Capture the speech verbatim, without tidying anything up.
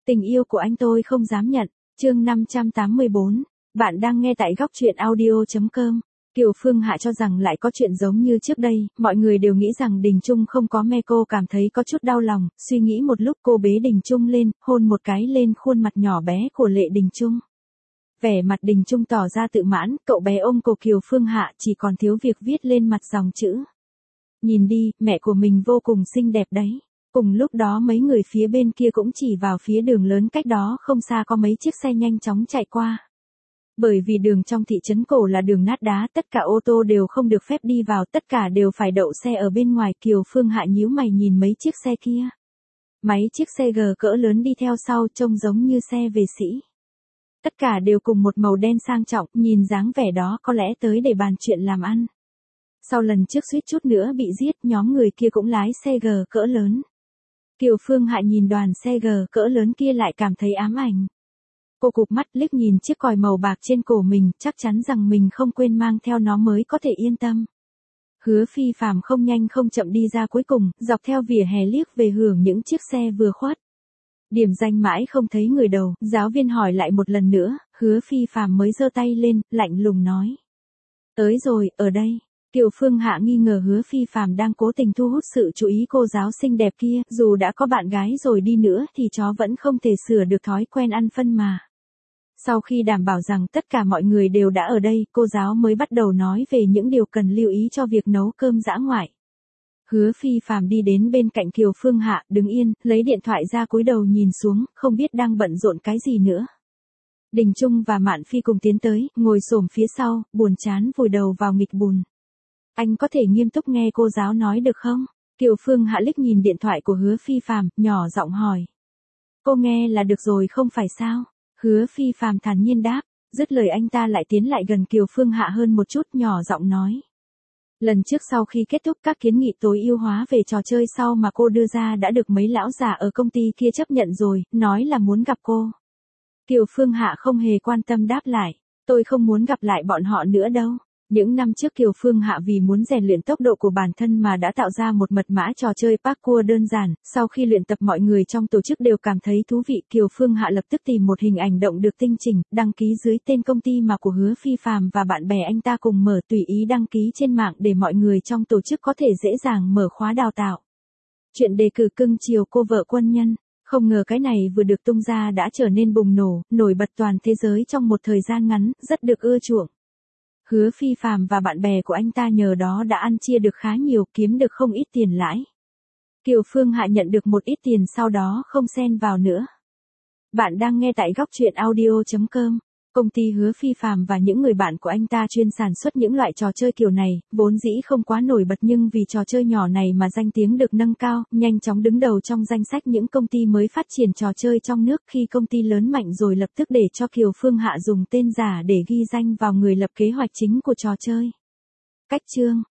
Tình yêu của anh tôi không dám nhận. Chương năm trăm tám mươi bốn. Bạn đang nghe tại góc truyện audio chấm com. Kiều Phương Hạ cho rằng lại có chuyện giống như trước đây, mọi người đều nghĩ rằng Đình Chung không có me, cô cảm thấy có chút đau lòng, suy nghĩ một lúc cô bế Đình Chung lên, hôn một cái lên khuôn mặt nhỏ bé của Lệ Đình Chung. Vẻ mặt Đình Chung tỏ ra tự mãn, cậu bé ôm cổ Kiều Phương Hạ chỉ còn thiếu việc viết lên mặt dòng chữ. Nhìn đi, mẹ của mình vô cùng xinh đẹp đấy. Cùng lúc đó mấy người phía bên kia cũng chỉ vào phía đường lớn cách đó không xa có mấy chiếc xe nhanh chóng chạy qua. Bởi vì đường trong thị trấn cổ là đường nát đá, tất cả ô tô đều không được phép đi vào, tất cả đều phải đậu xe ở bên ngoài. Kiều Phương Hạ nhíu mày nhìn mấy chiếc xe kia. Mấy chiếc xe G cỡ lớn đi theo sau trông giống như xe vệ sĩ. Tất cả đều cùng một màu đen sang trọng, nhìn dáng vẻ đó có lẽ tới để bàn chuyện làm ăn. Sau lần trước suýt chút nữa bị giết, nhóm người kia cũng lái xe G cỡ lớn. Kiều Phương Hạ nhìn đoàn xe G cỡ lớn kia lại cảm thấy ám ảnh. Cô cụp mắt liếc nhìn chiếc còi màu bạc trên cổ mình, chắc chắn rằng mình không quên mang theo nó mới có thể yên tâm. Hứa Phi Phàm không nhanh không chậm đi ra cuối cùng, dọc theo vỉa hè liếc về hưởng những chiếc xe vừa khuất. Điểm danh mãi không thấy người đầu, giáo viên hỏi lại một lần nữa, Hứa Phi Phàm mới giơ tay lên, lạnh lùng nói. Tới rồi, ở đây. Kiều Phương Hạ nghi ngờ Hứa Phi Phàm đang cố tình thu hút sự chú ý cô giáo xinh đẹp kia, dù đã có bạn gái rồi đi nữa thì chó vẫn không thể sửa được thói quen ăn phân mà. Sau khi đảm bảo rằng tất cả mọi người đều đã ở đây, cô giáo mới bắt đầu nói về những điều cần lưu ý cho việc nấu cơm dã ngoại. Hứa Phi Phàm đi đến bên cạnh Kiều Phương Hạ, đứng yên, lấy điện thoại ra cúi đầu nhìn xuống, không biết đang bận rộn cái gì nữa. Đình Chung và Mạn Phi cùng tiến tới, ngồi xổm phía sau, buồn chán vùi đầu vào nghịch bùn. Anh có thể nghiêm túc nghe cô giáo nói được không? Kiều Phương Hạ liếc nhìn điện thoại của Hứa Phi Phàm, nhỏ giọng hỏi. Cô nghe là được rồi không phải sao? Hứa Phi Phàm thản nhiên đáp, dứt lời anh ta lại tiến lại gần Kiều Phương Hạ hơn một chút, nhỏ giọng nói. Lần trước sau khi kết thúc các kiến nghị tối ưu hóa về trò chơi sau mà cô đưa ra đã được mấy lão già ở công ty kia chấp nhận rồi, nói là muốn gặp cô. Kiều Phương Hạ không hề quan tâm đáp lại, tôi không muốn gặp lại bọn họ nữa đâu. Những năm trước Kiều Phương Hạ vì muốn rèn luyện tốc độ của bản thân mà đã tạo ra một mật mã trò chơi parkour đơn giản, sau khi luyện tập mọi người trong tổ chức đều cảm thấy thú vị, Kiều Phương Hạ lập tức tìm một hình ảnh động được tinh chỉnh, đăng ký dưới tên công ty mà của Hứa Phi Phàm và bạn bè anh ta cùng mở, tùy ý đăng ký trên mạng để mọi người trong tổ chức có thể dễ dàng mở khóa đào tạo. Chuyện đề cử cưng chiều cô vợ quân nhân, không ngờ cái này vừa được tung ra đã trở nên bùng nổ, nổi bật toàn thế giới trong một thời gian ngắn, rất được ưa chuộng. Hứa Phi Phàm và bạn bè của anh ta nhờ đó đã ăn chia được khá nhiều, kiếm được không ít tiền lãi. Kiều Phương Hạ nhận được một ít tiền sau đó không xen vào nữa. Bạn đang nghe tại góc truyện audio chấm com. Công ty Hứa Phi Phàm và những người bạn của anh ta chuyên sản xuất những loại trò chơi kiểu này, vốn dĩ không quá nổi bật nhưng vì trò chơi nhỏ này mà danh tiếng được nâng cao, nhanh chóng đứng đầu trong danh sách những công ty mới phát triển trò chơi trong nước. Khi công ty lớn mạnh rồi lập tức để cho Kiều Phương Hạ dùng tên giả để ghi danh vào người lập kế hoạch chính của trò chơi. Cách chương